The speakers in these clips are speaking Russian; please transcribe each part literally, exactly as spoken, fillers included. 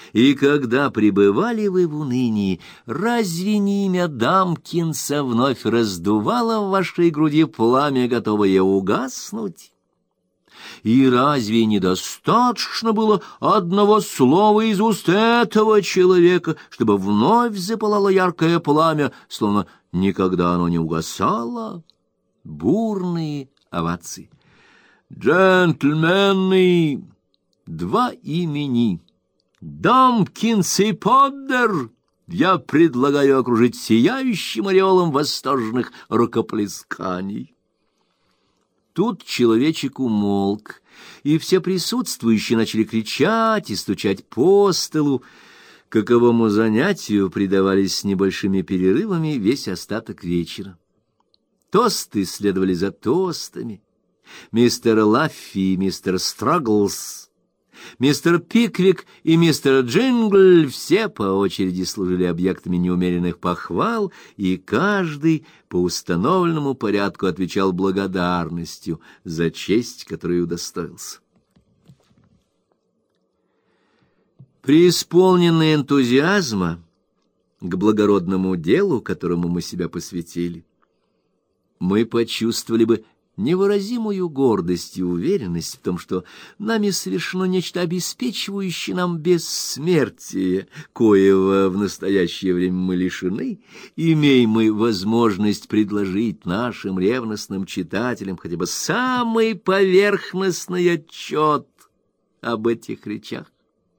И когда пребывали вы в унынии, разве не имя Дамкинса вновь раздувало в вашей груди пламя, готовое угаснуть? И разве недостаточно было одного слова из уст этого человека, чтобы вновь запылало яркое пламя, словно никогда оно не угасало? Бурные овации. «Джентльмены, два имени, Дамкинс и Поддер, я предлагаю окружить сияющим ореолом восторженных рукоплесканий». Тут человечек умолк, и все присутствующие начали кричать и стучать по столу. Каковому занятию предавались с небольшими перерывами весь остаток вечера. Тосты следовали за тостами. Мистер Лаффи и мистер Страгглс, мистер Пиквик и мистер Джингл все по очереди служили объектами неумеренных похвал, и каждый по установленному порядку отвечал благодарностью за честь, которой удостоился. Преисполненные энтузиазма к благородному делу, которому мы себя посвятили, мы почувствовали бы невыразимую гордость и уверенность в том, что нами совершено нечто обеспечивающее нам бессмертие, коего в настоящее время мы лишены, имеем мы возможность предложить нашим ревностным читателям хотя бы самый поверхностный отчет об этих речах.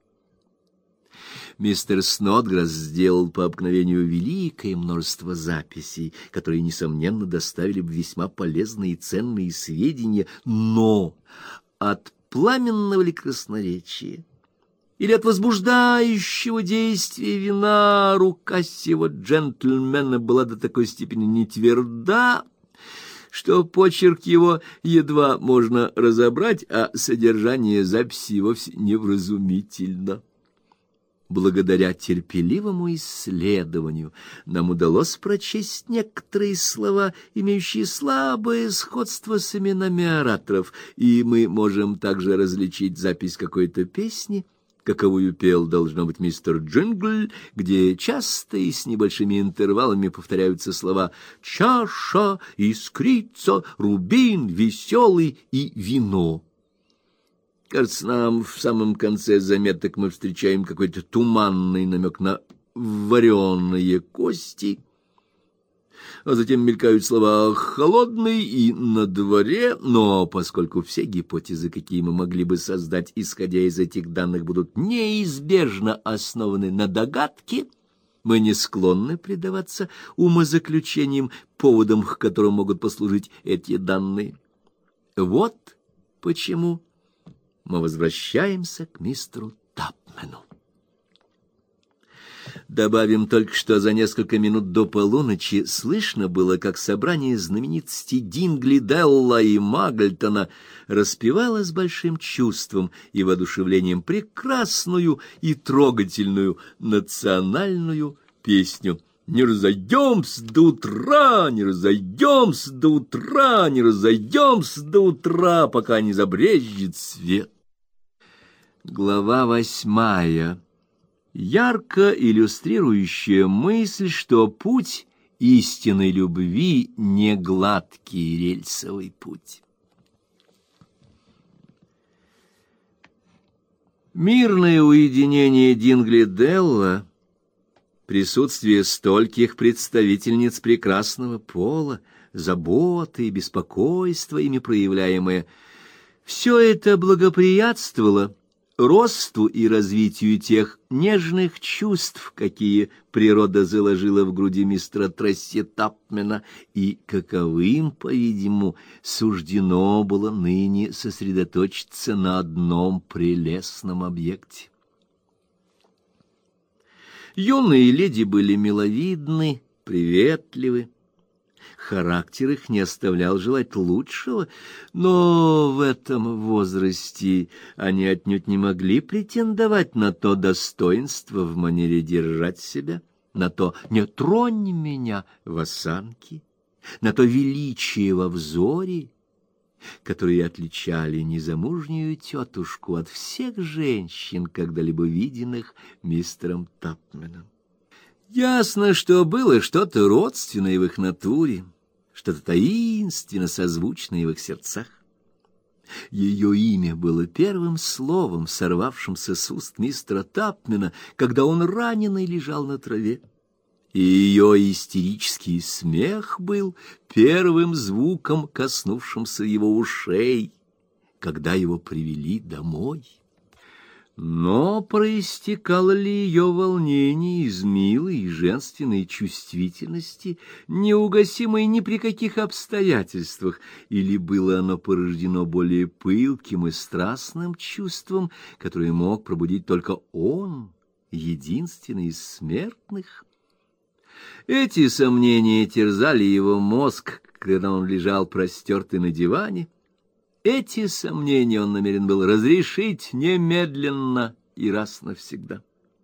Мистер Снодграсс сделал по обыкновению великое множество записей, которые, несомненно, доставили бы весьма полезные и ценные сведения, но от пламенного ли красноречия или от возбуждающего действия вина рука сего джентльмена была до такой степени нетверда, что почерк его едва можно разобрать, а содержание записи вовсе невразумительно. Благодаря терпеливому исследованию нам удалось прочесть некоторые слова, имеющие слабое сходство с именами ораторов, и мы можем также различить запись какой-то песни, каковую пел, должно быть, мистер Джингл, где часто и с небольшими интервалами повторяются слова «чаша», «искрица», «рубин», «веселый» и «вино». Кажется, нам в самом конце заметок мы встречаем какой-то туманный намек на вареные кости, а затем мелькают слова «холодный» и «на дворе», но поскольку все гипотезы, какие мы могли бы создать, исходя из этих данных, будут неизбежно основаны на догадке, мы не склонны предаваться умозаключениям, поводам, к которым могут послужить эти данные. Вот почему мы возвращаемся к мистеру Тапмену. Добавим только, что за несколько минут до полуночи слышно было, как собрание знаменитостей Дингли, Делла и Магльтона распевало с большим чувством и воодушевлением прекрасную и трогательную национальную песню. «Не разойдемся до утра, не разойдемся до утра, не разойдемся до утра, пока не забрезжит свет». Глава восьмая. Ярко иллюстрирующая мысль, что путь истинной любви не гладкий рельсовый путь. Мирное уединение Дингли-Делла, присутствие стольких представительниц прекрасного пола, заботы и беспокойство, ими проявляемое, все это благоприятствовало росту и развитию тех нежных чувств, какие природа заложила в груди мистера Тресси Тапмена, и каковым, по-видимому, суждено было ныне сосредоточиться на одном прелестном объекте. Юные леди были миловидны, приветливы. Характер их не оставлял желать лучшего, но в этом возрасте они отнюдь не могли претендовать на то достоинство в манере держать себя, на то «не тронь меня» в осанке, на то величие во взоре, которые отличали незамужнюю тетушку от всех женщин, когда-либо виденных мистером Тапменом. Ясно, что было что-то родственное в их натуре, что-то таинственно созвучное в их сердцах. Ее имя было первым словом, сорвавшимся с уст мистера Тапмена, когда он раненый лежал на траве. И ее истерический смех был первым звуком, коснувшимся его ушей, когда его привели домой. Но проистекало ли ее волнение из милой и женственной чувствительности, неугасимой ни при каких обстоятельствах, или было оно порождено более пылким и страстным чувством, которое мог пробудить только он, единственный из смертных? Эти сомнения терзали его мозг, когда он лежал простертый на диване. Эти сомнения он намерен был разрешить немедленно и раз навсегда.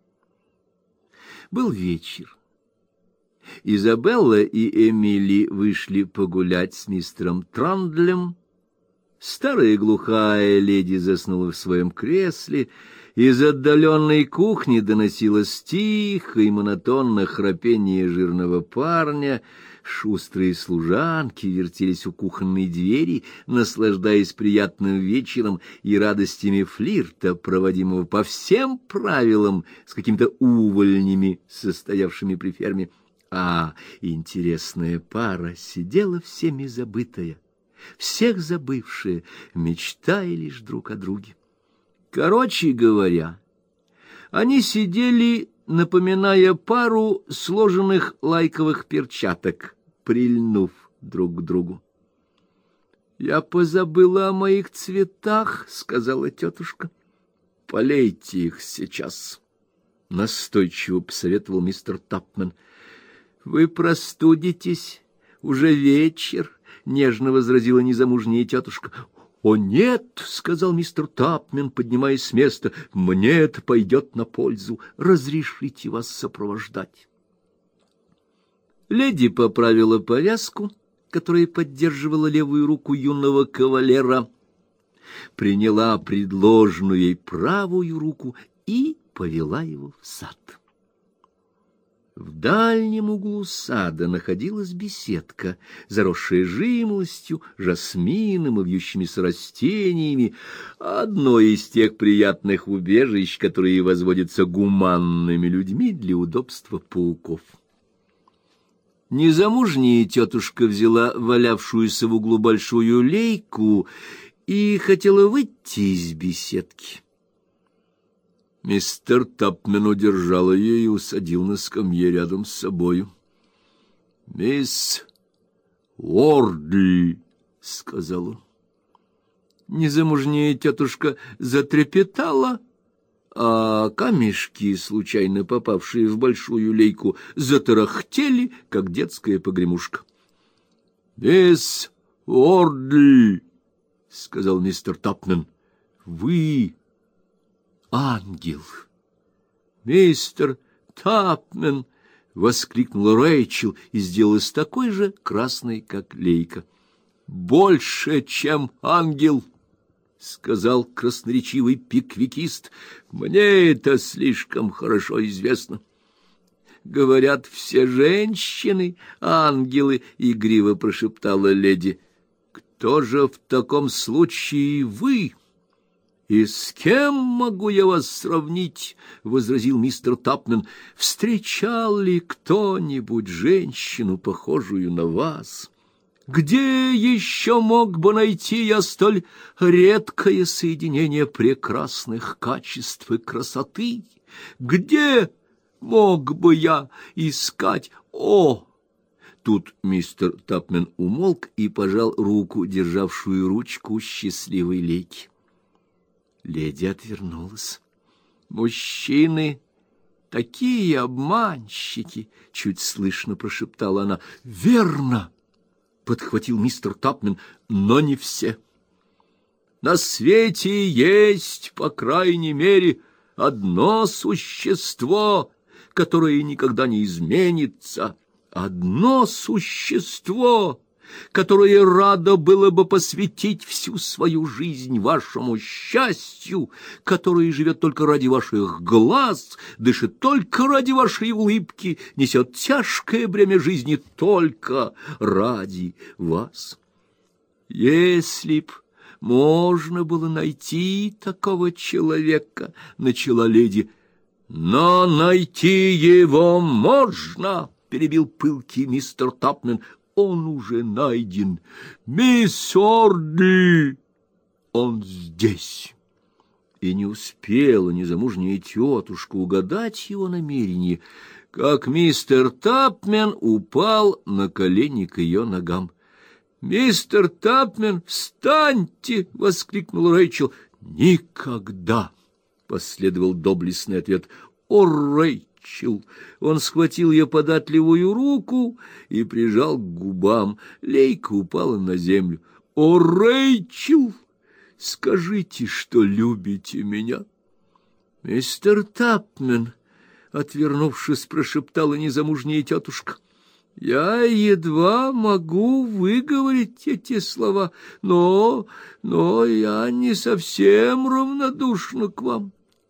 Был вечер. Изабелла и Эмили вышли погулять с мистером Трандлем. Старая глухая леди заснула в своем кресле. Из отдаленной кухни доносилось тихо и монотонно храпение жирного парня. Шустрые служанки вертелись у кухонной двери, наслаждаясь приятным вечером и радостями флирта, проводимого по всем правилам с какими-то увольнями, состоявшими при ферме. А интересная пара сидела всеми забытая, всех забывшая, мечтая лишь друг о друге. Короче говоря, они сидели, напоминая пару сложенных лайковых перчаток, прильнув друг к другу. — Я позабыла о моих цветах, — сказала тетушка. — Полейте их сейчас, — настойчиво посоветовал мистер Тапмен. — Вы простудитесь, уже вечер, — нежно возразила незамужняя тетушка. — О, нет, — сказал мистер Тапмен, поднимаясь с места, — мне это пойдет на пользу. Разрешите вас сопровождать. Леди поправила повязку, которая поддерживала левую руку юного кавалера, приняла предложенную ей правую руку и повела его в сад. В дальнем углу сада находилась беседка, заросшая жимолостью, жасмином и вьющимися растениями, одно из тех приятных убежищ, которые возводятся гуманными людьми для удобства пауков. Незамужняя тетушка взяла валявшуюся в углу большую лейку и хотела выйти из беседки. Мистер Тапмен удержал ее и усадил на скамье рядом с собою. — Мисс Уордли, — сказал он. Незамужняя тетушка затрепетала, а камешки, случайно попавшие в большую лейку, затарахтели, как детская погремушка. — Мисс Уордли, — сказал мистер Тапмен, — вы... ангел. Мистер Тапмен, воскликнула Рэйчел и сделалась такой же красной, как лейка. Больше, чем ангел, сказал красноречивый пиквикист. Мне это слишком хорошо известно. Говорят, все женщины ангелы, игриво прошептала леди. Кто же в таком случае вы? «И с кем могу я вас сравнить?» — возразил мистер Тапмен. «Встречал ли кто-нибудь женщину, похожую на вас? Где еще мог бы найти я столь редкое соединение прекрасных качеств и красоты? Где мог бы я искать? О!» Тут мистер Тапмен умолк и пожал руку, державшую ручку счастливой лейки. Леди отвернулась. «Мужчины такие обманщики!» — чуть слышно прошептала она. «Верно!» — подхватил мистер Тапмен. «Но не все. На свете есть, по крайней мере, одно существо, которое никогда не изменится. Одно существо, которое радо было бы посвятить всю свою жизнь вашему счастью, которое живет только ради ваших глаз, дышит только ради вашей улыбки, несет тяжкое бремя жизни только ради вас. Если б можно было найти такого человека, — начала леди. — Но найти его можно, — перебил пылкий мистер Тапмен. — Он уже найден. Мисс Орди, он здесь. И не успела незамужняя тетушка угадать его намерение, как мистер Тапмен упал на колени к ее ногам. «Мистер Тапмен, встаньте!» — воскликнул Рэйчел. «Никогда!» — последовал доблестный ответ. «О, Рэйчел!» Он схватил ее податливую руку и прижал к губам. Лейка упала на землю. «О, Рэйчел! Скажите, что любите меня!» «Мистер Тапмен!» — отвернувшись, прошептала незамужняя тетушка. «Я едва могу выговорить эти слова, но, но я не совсем равнодушна к вам».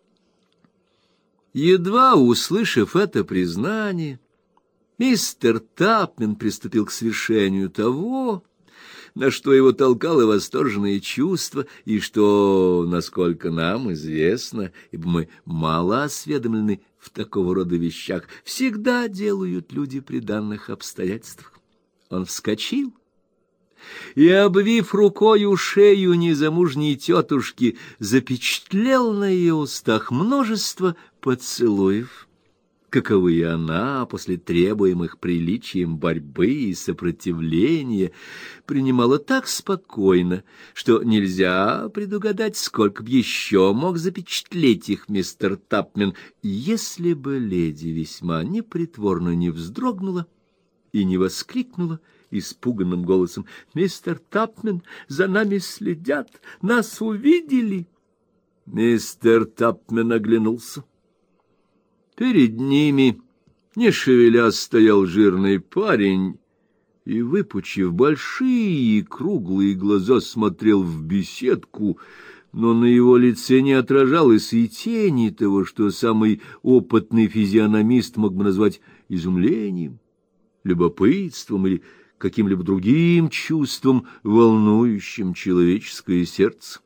Едва услышав это признание, мистер Тапмен приступил к свершению того, на что его толкало восторженное чувство, и что, насколько нам известно, ибо мы мало осведомлены в такого рода вещах, всегда делают люди при данных обстоятельствах. Он вскочил и, обвив рукою шею незамужней тетушки, запечатлел на ее устах множество поцелуев, каковые она, после требуемых приличием борьбы и сопротивления, принимала так спокойно, что нельзя предугадать, сколько б еще мог запечатлеть их мистер Тапмен, если бы леди весьма непритворно не вздрогнула и не воскликнула испуганным голосом: «Мистер Тапмен, за нами следят, нас увидели!» Мистер Тапмен оглянулся. Перед ними, не шевеля, стоял жирный парень и, выпучив большие круглые глаза, смотрел в беседку, но на его лице не отражалось и тени того, что самый опытный физиономист мог бы назвать изумлением, любопытством или каким-либо другим чувством, волнующим человеческое сердце.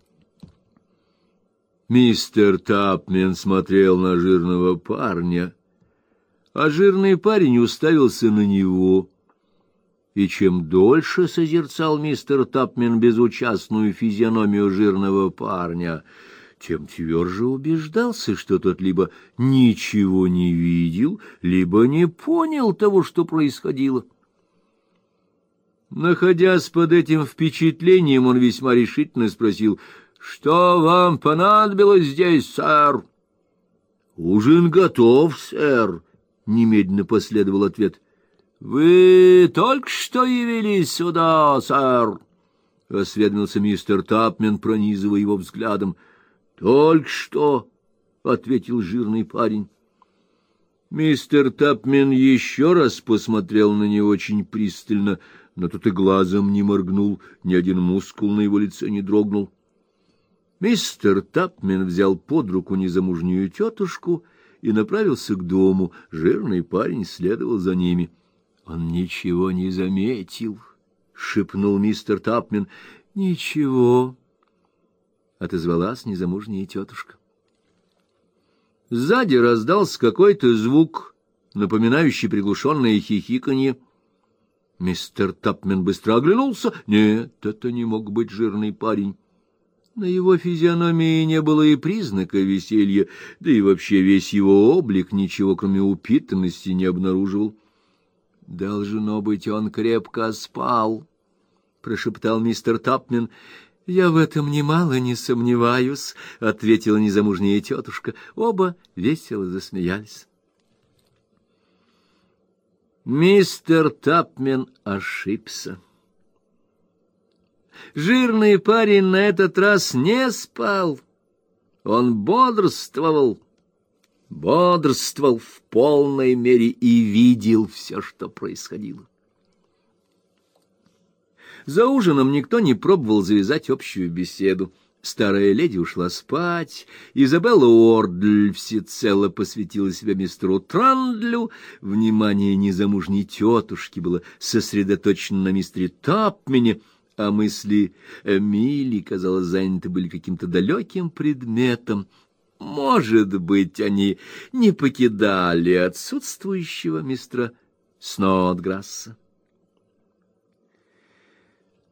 Мистер Тапмен смотрел на жирного парня, а жирный парень уставился на него. И чем дольше созерцал мистер Тапмен безучастную физиономию жирного парня, тем тверже убеждался, что тот либо ничего не видел, либо не понял того, что происходило. Находясь под этим впечатлением, он весьма решительно спросил: «Что вам понадобилось здесь, сэр?» «Ужин готов, сэр», — немедленно последовал ответ. «Вы только что явились сюда, сэр?» — осведомился мистер Тапмен, пронизывая его взглядом. «Только что», — ответил жирный парень. Мистер Тапмен еще раз посмотрел на него очень пристально, но тут и глазом не моргнул, ни один мускул на его лице не дрогнул. Мистер Тапмен взял под руку незамужнюю тетушку и направился к дому. Жирный парень следовал за ними. — Он ничего не заметил, — шепнул мистер Тапмен. — Ничего, — отозвалась незамужняя тетушка. Сзади раздался какой-то звук, напоминающий приглушенное хихиканье. Мистер Тапмен быстро оглянулся. Нет, это не мог быть жирный парень. На его физиономии не было и признака веселья, да и вообще весь его облик ничего, кроме упитанности, не обнаруживал. — Должно быть, он крепко спал, — прошептал мистер Тапмен. — Я в этом немало не сомневаюсь, — ответила незамужняя тетушка. Оба весело засмеялись. Мистер Тапмен ошибся. Жирный парень на этот раз не спал. Он бодрствовал, бодрствовал в полной мере и видел все, что происходило. За ужином никто не пробовал завязать общую беседу. Старая леди ушла спать, Изабелла Уордль всецело посвятила себя мистеру Трандлю, внимание незамужней тетушки было сосредоточено на мистере Тапмене, а мысли Эмили, казалось, заняты были каким-то далеким предметом. Может быть, они не покидали отсутствующего мистера Снодграсса.